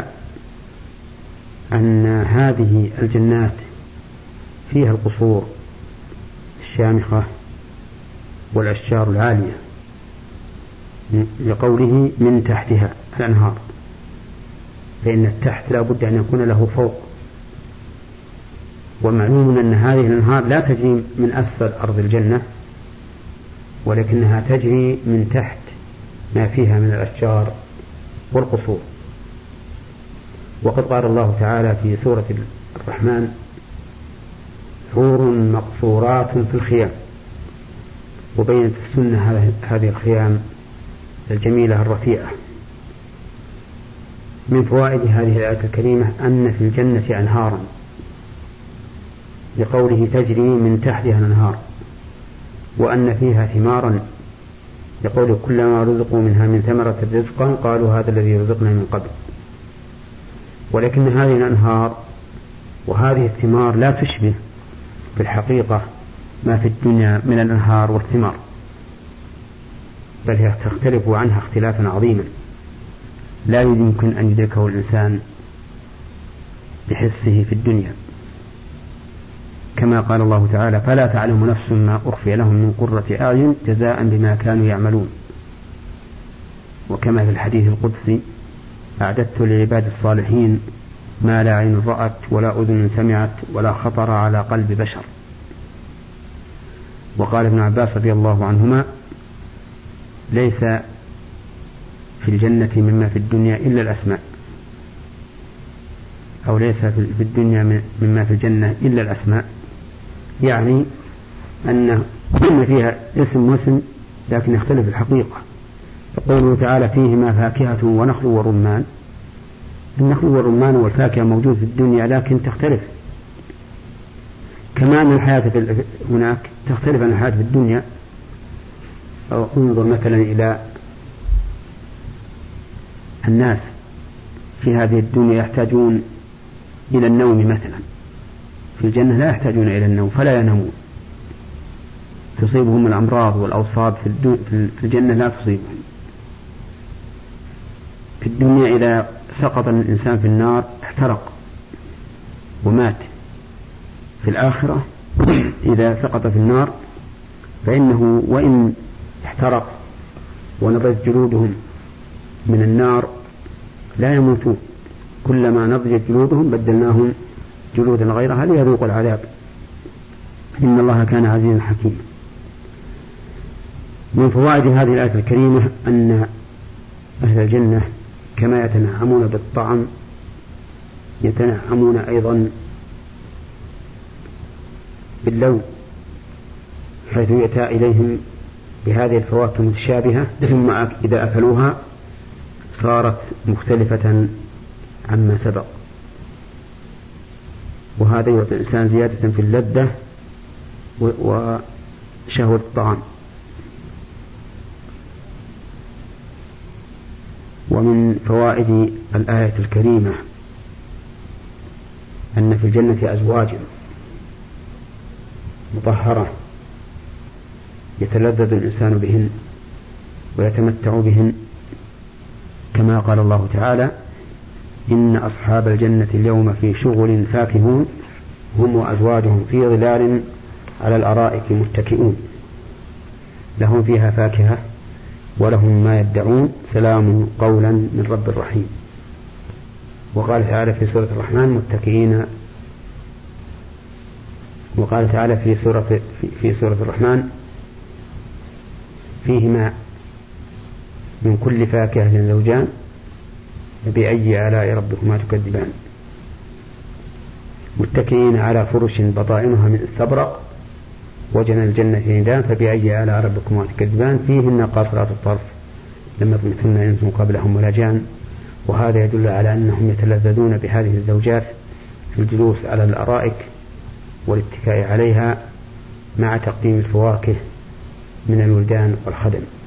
أن هذه الجنات فيها القصور الشامخة والأشجار العالية، لقوله من تحتها الأنهار، فإن التحت لا بد أن يكون له فوق. ومعلوم أن هذه الأنهار لا تجري من أسفل أرض الجنة، ولكنها تجري من تحت ما فيها من الأشجار والقصور. وقد قال الله تعالى في سورة الرحمن: حور مقصورات في الخيام. وبينت السنة هذه الخيام الجميلة الرفيعة. من فوائد هذه الآية الكريمة أن في الجنة أنهارا، لقوله تجري من تحتها الأنهار، وأن فيها ثمارا، لقوله كلما رزقوا منها من ثمرة رزقا قالوا هذا الذي رزقنا من قبل. ولكن هذه الأنهار وهذه الثمار لا تشبه في الحقيقة ما في الدنيا من الأنهار والثمار، بل هي تختلف عنها اختلافا عظيما لا يمكن أن يدركه الإنسان بحسه في الدنيا، كما قال الله تعالى: فلا تعلم نفس ما أخفي لهم من قرة أعين جزاء بما كانوا يعملون. وكما في الحديث القدسي: أعددت لعباد الصالحين ما لا عين رأت ولا أذن سمعت ولا خطر على قلب بشر. وقال ابن عباس رضي الله عنهما: ليس في الجنة مما في الدنيا إلا الأسماء، أو ليس في الدنيا مما في الجنة إلا الأسماء، يعني أن فيها اسم واسم لكن يختلف الحقيقة. فقوله تعالى: فيهما فاكهة ونخل ورمان، النخل والرمان والفاكهة موجود في الدنيا لكن تختلف، كما أن الحياة هناك تختلف عن الحياة في الدنيا. أو انظر مثلا إلى الناس في هذه الدنيا يحتاجون إلى النوم مثلا، في الجنة لا يحتاجون إلى النوم فلا ينامون، تصيبهم الأمراض والأوصاب في الجنة لا تصيبهم. في الدنيا إذا سقط الإنسان في النار احترق ومات في الآخرة إذا سقط في النار فإنه وإن احترق ونضجت جلودهم من النار لا يموتون، كلما نضجت جلودهم بدلناهم جلودا غيرها ليذوقوا العذاب، إن الله كان عزيزا حكيما. من فوائد هذه الآية الكريمة أن أهل الجنة كما يتنعمون بالطعم يتنعمون أيضا باللون، حيث يأتى إليهم بهذه الفواكه المتشابهة ثم إذا أكلوها صارت مختلفة عما سبق، وهذا يعطي الإنسان زيادة في اللذة وشهوة الطعام. ومن فوائد الآية الكريمة أن في الجنة أزواج مطهرة يتلذذ الإنسان بهن ويتمتع بهن، كما قال الله تعالى: إن أصحاب الجنة اليوم في شغل فاكهون هم وأزواجهم في ظلال على الأرائك متكئون لهم فيها فاكهة ولهم ما يدعون سلام قولا من رب رحيم. وقال تعالى في سورة الرحمن متكئين، وقال تعالى في سورة الرحمن فيهما من كل فاكهة زوجان فبأي آلاء ربكما تكذبان، متكئين على فرش بطائنها من استبرق وجنى الجنة دان فبأي آلاء ربكما تكذبان فيهن قاصرات الطرف لم يطمثهن إنس قبلهم ولا جان. وهذا يدل على أنهم يتلذذون بهذه الزوجات في الجلوس على الأرائك والاتكاء عليها مع تقديم الفواكه من الولدان والخدم.